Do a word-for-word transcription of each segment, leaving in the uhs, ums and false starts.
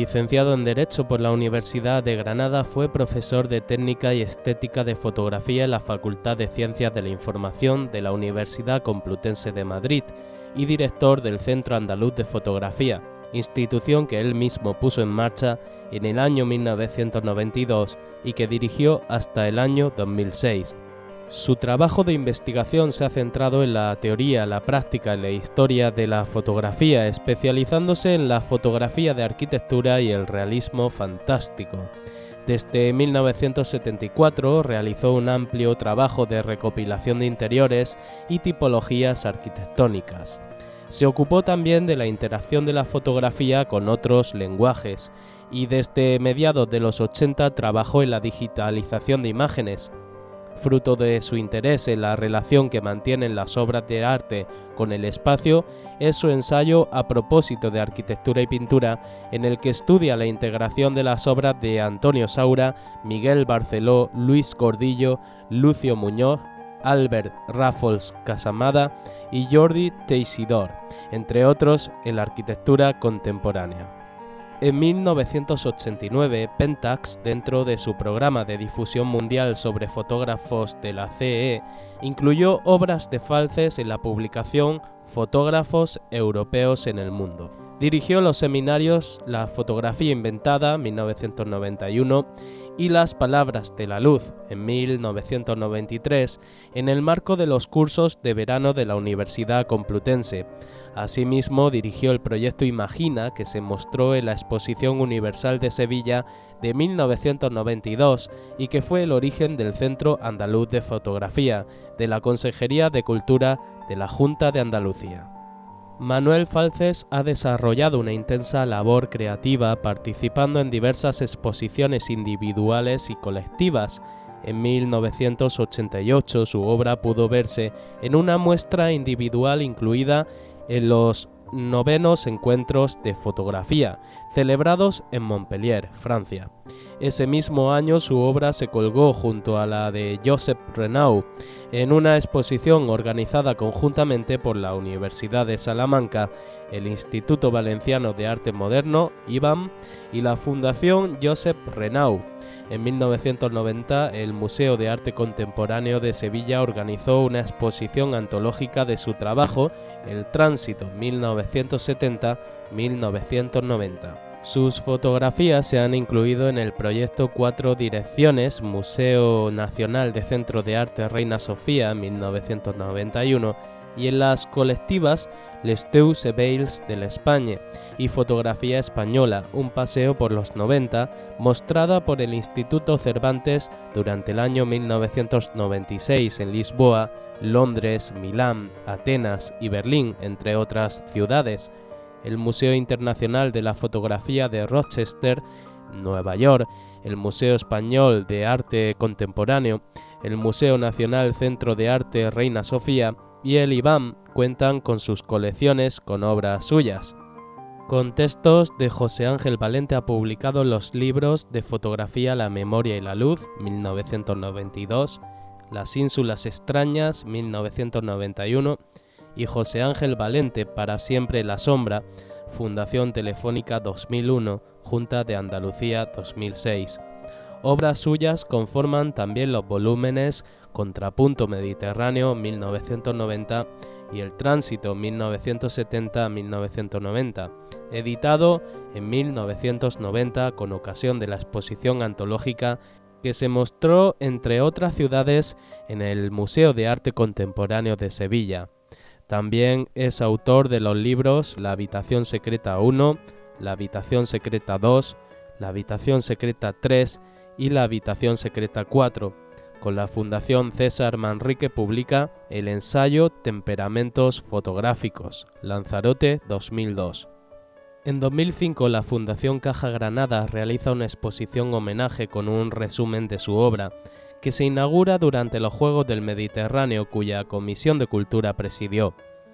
Licenciado en Derecho por la Universidad de Granada, fue profesor de Técnica y Estética de Fotografía en la Facultad de Ciencias de la Información de la Universidad Complutense de Madrid y director del Centro Andaluz de Fotografía, institución que él mismo puso en marcha en el año mil novecientos noventa y dos y que dirigió hasta el año dos mil seis. Su trabajo de investigación se ha centrado en la teoría, la práctica y la historia de la fotografía, especializándose en la fotografía de arquitectura y el realismo fantástico. Desde mil novecientos setenta y cuatro realizó un amplio trabajo de recopilación de interiores y tipologías arquitectónicas. Se ocupó también de la interacción de la fotografía con otros lenguajes y desde mediados de los ochenta trabajó en la digitalización de imágenes. Fruto de su interés en la relación que mantienen las obras de arte con el espacio, es su ensayo A propósito de arquitectura y pintura, en el que estudia la integración de las obras de Antonio Saura, Miguel Barceló, Luis Gordillo, Lucio Muñoz, Albert Ràfols Casamada y Jordi Teixidor, entre otros, en la arquitectura contemporánea. En mil novecientos ochenta y nueve, Pentax, dentro de su programa de difusión mundial sobre fotógrafos de la C E, incluyó obras de Falces en la publicación Fotógrafos Europeos en el Mundo. Dirigió los seminarios La fotografía inventada, mil novecientos noventa y uno, y Las palabras de la luz, en mil novecientos noventa y tres, en el marco de los cursos de verano de la Universidad Complutense. Asimismo, dirigió el proyecto Imagina, que se mostró en la Exposición Universal de Sevilla de mil novecientos noventa y dos y que fue el origen del Centro Andaluz de Fotografía, de la Consejería de Cultura de la Junta de Andalucía. Manuel Falces ha desarrollado una intensa labor creativa participando en diversas exposiciones individuales y colectivas. En mil novecientos ochenta y ocho su obra pudo verse en una muestra individual incluida en los novenos encuentros de fotografía, celebrados en Montpellier, Francia. Ese mismo año su obra se colgó junto a la de Josep Renau en una exposición organizada conjuntamente por la Universidad de Salamanca, el Instituto Valenciano de Arte Moderno, I B A M, y la Fundación Josep Renau. En mil novecientos noventa, el Museo de Arte Contemporáneo de Sevilla organizó una exposición antológica de su trabajo, El Tránsito mil novecientos setenta a mil novecientos noventa. Sus fotografías se han incluido en el proyecto Cuatro Direcciones, Museo Nacional de Centro de Arte Reina Sofía mil novecientos noventa y uno, y en las colectivas Les Deux Veils de l'Espagne y Fotografía Española, un paseo por los noventa, mostrada por el Instituto Cervantes durante el año mil novecientos noventa y seis en Lisboa, Londres, Milán, Atenas y Berlín, entre otras ciudades. El Museo Internacional de la Fotografía de Rochester, Nueva York, el Museo Español de Arte Contemporáneo, el Museo Nacional Centro de Arte Reina Sofía y el I B A M cuentan con sus colecciones con obras suyas. Con textos de José Ángel Valente ha publicado los libros de fotografía La memoria y la luz, mil novecientos noventa y dos, Las ínsulas extrañas, mil novecientos noventa y uno, y José Ángel Valente, Para siempre la sombra, Fundación Telefónica dos mil uno, Junta de Andalucía dos mil seis. Obras suyas conforman también los volúmenes Contrapunto Mediterráneo mil novecientos noventa y El Tránsito mil novecientos setenta a mil novecientos noventa, editado en mil novecientos noventa con ocasión de la exposición antológica que se mostró entre otras ciudades en el Museo de Arte Contemporáneo de Sevilla. También es autor de los libros La habitación secreta uno, La habitación secreta dos, La habitación secreta tres y La habitación secreta cuatro. Con la Fundación César Manrique publica el ensayo Temperamentos fotográficos, Lanzarote dos mil dos. En dos mil cinco la Fundación Caja Granada realiza una exposición homenaje con un resumen de su obra, que se inaugura durante los Juegos del Mediterráneo, cuya Comisión de Cultura presidió.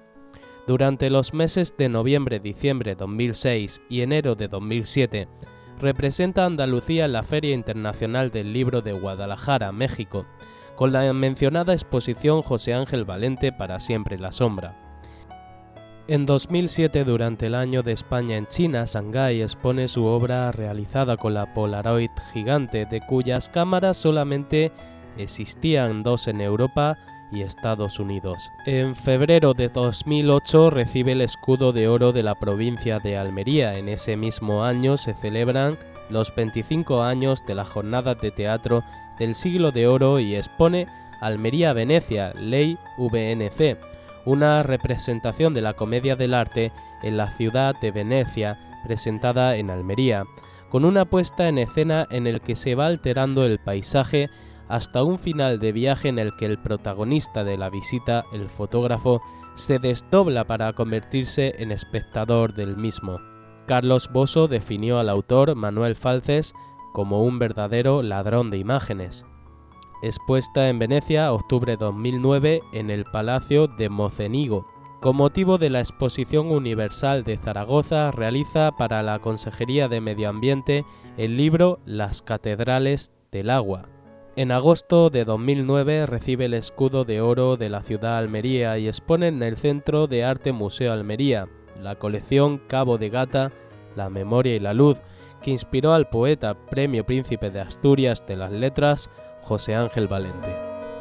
Durante los meses de noviembre-diciembre de dos mil seis y enero de dos mil siete, representa a Andalucía en la Feria Internacional del Libro de Guadalajara, México, con la mencionada exposición José Ángel Valente Para siempre la sombra. En dos mil siete, durante el Año de España en China, Shanghái expone su obra realizada con la Polaroid gigante, de cuyas cámaras solamente existían dos en Europa y Estados Unidos. En febrero de dos mil ocho recibe el escudo de oro de la provincia de Almería. En ese mismo año se celebran los veinticinco años de la Jornada de Teatro del Siglo de Oro y expone Almería-Venecia, Ley V N C, una representación de la comedia del arte en la ciudad de Venecia, presentada en Almería, con una puesta en escena en el que se va alterando el paisaje hasta un final de viaje en el que el protagonista de la visita, el fotógrafo, se desdobla para convertirse en espectador del mismo. Carlos Bosso definió al autor, Manuel Falces, como un verdadero ladrón de imágenes. Expuesta en Venecia, octubre de dos mil nueve, en el Palacio de Mocenigo. Con motivo de la Exposición Universal de Zaragoza, realiza para la Consejería de Medio Ambiente el libro Las Catedrales del Agua. En agosto de dos mil nueve recibe el escudo de oro de la ciudad de Almería y expone en el Centro de Arte Museo Almería la colección Cabo de Gata, La Memoria y la Luz, que inspiró al poeta Premio Príncipe de Asturias de las Letras, José Ángel Valente.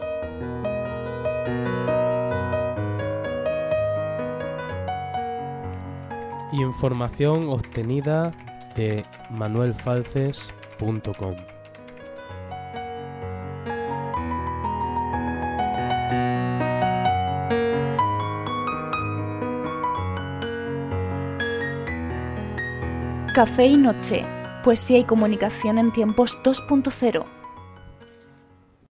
Información obtenida de manuel falces punto com. Café y Noche, poesía y comunicación en tiempos dos punto cero.